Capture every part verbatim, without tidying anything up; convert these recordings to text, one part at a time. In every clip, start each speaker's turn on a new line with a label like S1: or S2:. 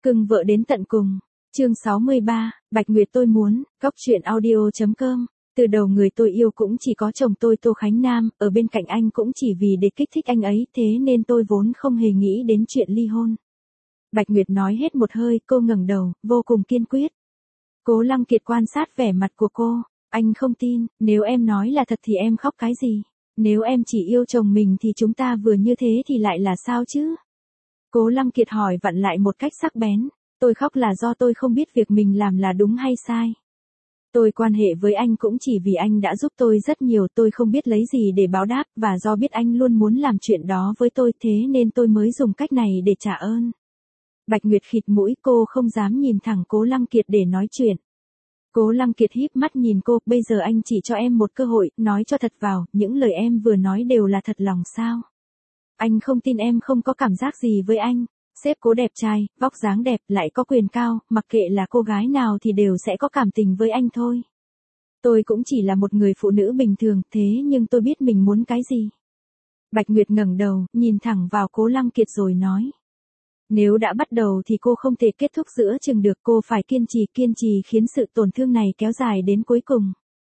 S1: Cưng vợ đến tận cùng. Chương sáu mươi ba, Bạch Nguyệt tôi muốn, góc truyện audio.com. Từ đầu người tôi yêu cũng chỉ có chồng tôi Tô Khánh Nam, ở bên cạnh anh cũng chỉ vì để kích thích anh ấy, thế nên tôi vốn không hề nghĩ đến chuyện ly hôn. Bạch Nguyệt nói hết một hơi, cô ngẩng đầu, vô cùng kiên quyết. Cố Lăng Kiệt quan sát vẻ mặt của cô, anh không tin, nếu em nói là thật thì em khóc cái gì? Nếu em chỉ yêu chồng mình thì chúng ta vừa như thế thì lại là sao chứ? Cố Lăng Kiệt hỏi vặn lại một cách sắc bén, tôi khóc là do tôi không biết việc mình làm là đúng hay sai. Tôi quan hệ với anh cũng chỉ vì anh đã giúp tôi rất nhiều, tôi không biết lấy gì để báo đáp, và do biết anh luôn muốn làm chuyện đó với tôi, thế nên tôi mới dùng cách này để trả ơn. Bạch Nguyệt khịt mũi, cô không dám nhìn thẳng Cố Lăng Kiệt để nói chuyện. Cố Lăng Kiệt híp mắt nhìn cô, bây giờ anh chỉ cho em một cơ hội, nói cho thật vào, những lời em vừa nói đều là thật lòng sao? Anh không tin em không có cảm giác gì với anh. Sếp Cố đẹp trai, vóc dáng đẹp, lại có quyền cao, mặc kệ là cô gái nào thì đều sẽ có cảm tình với anh thôi. Tôi cũng chỉ là một người phụ nữ bình thường, thế nhưng tôi biết mình muốn cái gì. Bạch Nguyệt ngẩng đầu, nhìn thẳng vào Cố Lăng Kiệt rồi nói. Nếu đã bắt đầu thì cô không thể kết thúc giữa chừng được, cô phải kiên trì, kiên trì khiến sự tổn thương này kéo dài đến cuối cùng.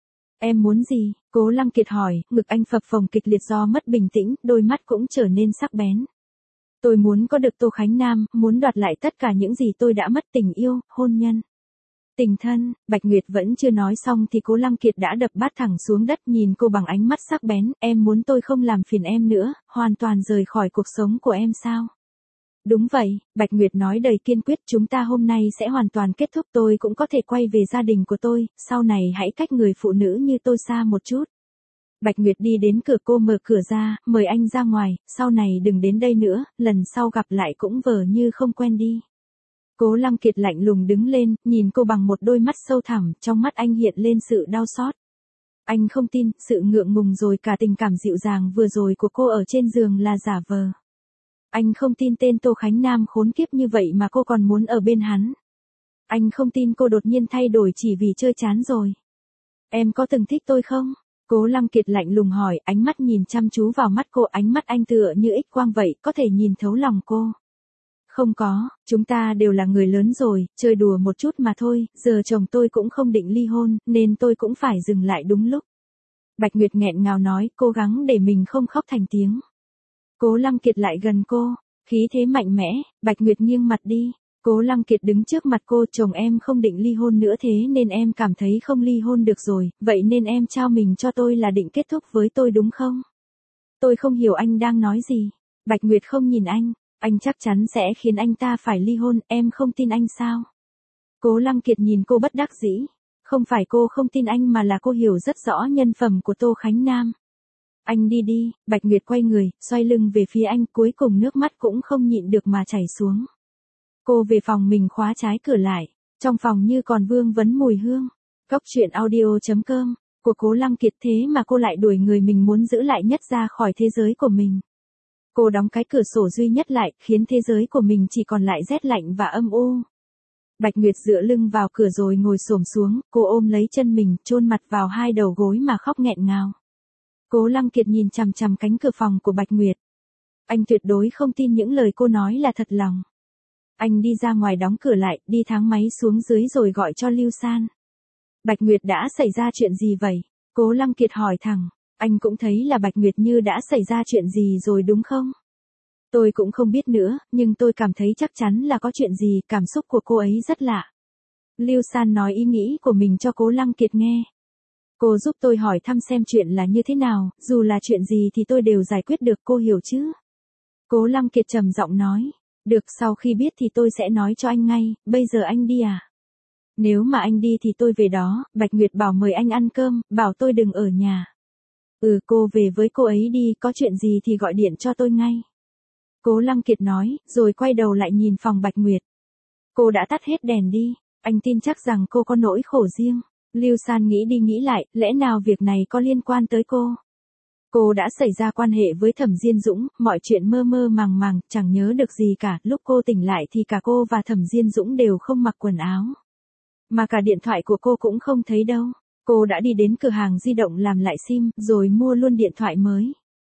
S1: Em muốn gì? Cố Lăng Kiệt hỏi, ngực anh phập phồng kịch liệt do mất bình tĩnh, đôi mắt cũng trở nên sắc bén. Tôi muốn có được Tô Khánh Nam, muốn đoạt lại tất cả những gì tôi đã mất, tình yêu, hôn nhân, tình thân. Bạch Nguyệt vẫn chưa nói xong thì Cố Lăng Kiệt đã đập bát thẳng xuống đất, nhìn cô bằng ánh mắt sắc bén, em muốn tôi không làm phiền em nữa, hoàn toàn rời khỏi cuộc sống của em sao? Đúng vậy, Bạch Nguyệt nói đầy kiên quyết, chúng ta hôm nay sẽ hoàn toàn kết thúc, tôi cũng có thể quay về gia đình của tôi, sau này hãy cách người phụ nữ như tôi xa một chút. Bạch Nguyệt đi đến cửa, cô mở cửa ra, mời anh ra ngoài, sau này đừng đến đây nữa, lần sau gặp lại cũng vờ như không quen đi. Cố Lăng Kiệt lạnh lùng đứng lên, nhìn cô bằng một đôi mắt sâu thẳm, trong mắt anh hiện lên sự đau xót. Anh không tin, sự ngượng ngùng rồi cả tình cảm dịu dàng vừa rồi của cô ở trên giường là giả vờ. Anh không tin tên Tô Khánh Nam khốn kiếp như vậy mà cô còn muốn ở bên hắn. Anh không tin cô đột nhiên thay đổi chỉ vì chơi chán rồi. Em có từng thích tôi không? Cố Lăng Kiệt lạnh lùng hỏi, ánh mắt nhìn chăm chú vào mắt cô, ánh mắt anh tựa như X quang vậy, có thể nhìn thấu lòng cô. Không có, chúng ta đều là người lớn rồi, chơi đùa một chút mà thôi, giờ chồng tôi cũng không định ly hôn, nên tôi cũng phải dừng lại đúng lúc. Bạch Nguyệt nghẹn ngào nói, cố gắng để mình không khóc thành tiếng. Cố Lăng Kiệt lại gần cô, khí thế mạnh mẽ. Bạch Nguyệt nghiêng mặt đi. Cố Lăng Kiệt đứng trước mặt cô, chồng em không định ly hôn nữa thế nên em cảm thấy không ly hôn được rồi, vậy nên em trao mình cho tôi là định kết thúc với tôi đúng không? Tôi không hiểu anh đang nói gì. Bạch Nguyệt không nhìn anh, anh chắc chắn sẽ khiến anh ta phải ly hôn, em không tin anh sao? Cố Lăng Kiệt nhìn cô bất đắc dĩ. Không phải cô không tin anh mà là cô hiểu rất rõ nhân phẩm của Tô Khánh Nam. Anh đi đi. Bạch Nguyệt quay người, xoay lưng về phía anh, cuối cùng nước mắt cũng không nhịn được mà chảy xuống. Cô về phòng mình khóa trái cửa lại, trong phòng như còn vương vấn mùi hương. Góc truyện audio.com, của Cố Lăng Kiệt, thế mà cô lại đuổi người mình muốn giữ lại nhất ra khỏi thế giới của mình. Cô đóng cái cửa sổ duy nhất lại, khiến thế giới của mình chỉ còn lại rét lạnh và âm u. Bạch Nguyệt dựa lưng vào cửa rồi ngồi xổm xuống, cô ôm lấy chân mình, chôn mặt vào hai đầu gối mà khóc nghẹn ngào. Cố Lăng Kiệt nhìn chằm chằm cánh cửa phòng của Bạch Nguyệt. Anh tuyệt đối không tin những lời cô nói là thật lòng. Anh đi ra ngoài đóng cửa lại, đi thang máy xuống dưới rồi gọi cho Lưu San. Bạch Nguyệt đã xảy ra chuyện gì vậy? Cố Lăng Kiệt hỏi thẳng. Anh cũng thấy là Bạch Nguyệt như đã xảy ra chuyện gì rồi đúng không? Tôi cũng không biết nữa, nhưng tôi cảm thấy chắc chắn là có chuyện gì, cảm xúc của cô ấy rất lạ. Lưu San nói ý nghĩ của mình cho Cố Lăng Kiệt nghe. Cô giúp tôi hỏi thăm xem chuyện là như thế nào, dù là chuyện gì thì tôi đều giải quyết được, cô hiểu chứ? Cố Lăng Kiệt trầm giọng nói. Được, sau khi biết thì tôi sẽ nói cho anh ngay, bây giờ anh đi à? Nếu mà anh đi thì tôi về đó, Bạch Nguyệt bảo mời anh ăn cơm, bảo tôi đừng ở nhà. Ừ, cô về với cô ấy đi, có chuyện gì thì gọi điện cho tôi ngay. Cố Lăng Kiệt nói, rồi quay đầu lại nhìn phòng Bạch Nguyệt. Cô đã tắt hết đèn đi, anh tin chắc rằng cô có nỗi khổ riêng. Lưu San nghĩ đi nghĩ lại, lẽ nào việc này có liên quan tới cô? Cô đã xảy ra quan hệ với Thẩm Diên Dũng, mọi chuyện mơ mơ màng màng, chẳng nhớ được gì cả, lúc cô tỉnh lại thì cả cô và Thẩm Diên Dũng đều không mặc quần áo. Mà cả điện thoại của cô cũng không thấy đâu. Cô đã đi đến cửa hàng di động làm lại sim, rồi mua luôn điện thoại mới.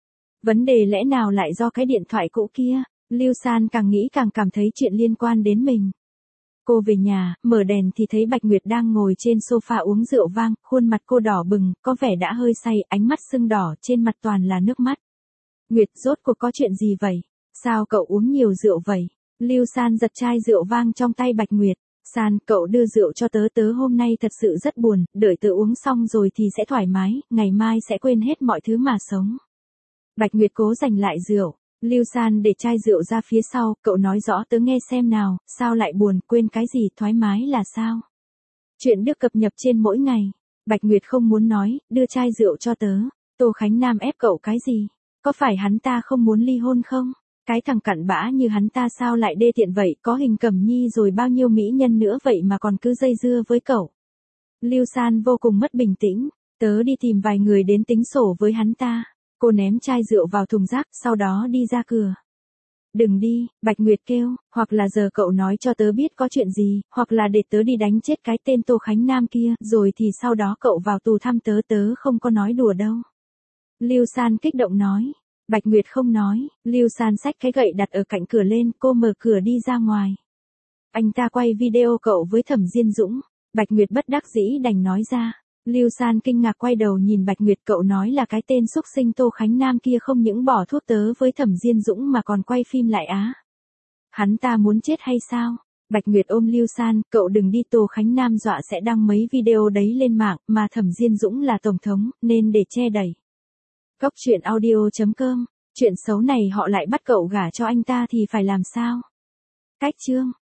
S1: Vấn đề lẽ nào lại do cái điện thoại cũ kia? Lưu San càng nghĩ càng cảm thấy chuyện liên quan đến mình. Cô về nhà, mở đèn thì thấy Bạch Nguyệt đang ngồi trên sofa uống rượu vang, khuôn mặt cô đỏ bừng, có vẻ đã hơi say, ánh mắt sưng đỏ, trên mặt toàn là nước mắt. Nguyệt, rốt cuộc có chuyện gì vậy? Sao cậu uống nhiều rượu vậy? Lưu San giật chai rượu vang trong tay Bạch Nguyệt. San, cậu đưa rượu cho tớ, tớ hôm nay thật sự rất buồn, đợi tớ uống xong rồi thì sẽ thoải mái, ngày mai sẽ quên hết mọi thứ mà sống. Bạch Nguyệt cố giành lại rượu. Lưu San để chai rượu ra phía sau, cậu nói rõ tớ nghe xem nào, sao lại buồn, quên cái gì, thoải mái là sao? Chuyện được cập nhật trên mỗi ngày. Bạch Nguyệt không muốn nói, đưa chai rượu cho tớ. Tô Khánh Nam ép cậu cái gì? Có phải hắn ta không muốn ly hôn không? Cái thằng cặn bã như hắn ta sao lại đê tiện vậy, có Hình Cẩm Nhi rồi bao nhiêu mỹ nhân nữa vậy mà còn cứ dây dưa với cậu. Lưu San vô cùng mất bình tĩnh, tớ đi tìm vài người đến tính sổ với hắn ta. Cô ném chai rượu vào thùng rác, sau đó đi ra cửa. Đừng đi, Bạch Nguyệt kêu, hoặc là giờ cậu nói cho tớ biết có chuyện gì, hoặc là để tớ đi đánh chết cái tên Tô Khánh Nam kia, rồi thì sau đó cậu vào tù thăm tớ, tớ không có nói đùa đâu. Lưu San kích động nói. Bạch Nguyệt không nói, Lưu San xách cái gậy đặt ở cạnh cửa lên, cô mở cửa đi ra ngoài. Anh ta quay video cậu với Thẩm Diên Dũng. Bạch Nguyệt bất đắc dĩ đành nói ra. Lưu San kinh ngạc quay đầu nhìn Bạch Nguyệt, cậu nói là cái tên xúc sinh Tô Khánh Nam kia không những bỏ thuốc tớ với Thẩm Diên Dũng mà còn quay phim lại á. Hắn ta muốn chết hay sao? Bạch Nguyệt ôm Lưu San, cậu đừng đi, Tô Khánh Nam dọa sẽ đăng mấy video đấy lên mạng, mà Thẩm Diên Dũng là tổng thống, nên để che đẩy. Cốc truyện audio chấm com, chuyện xấu này họ lại bắt cậu gả cho anh ta thì phải làm sao? Cách chương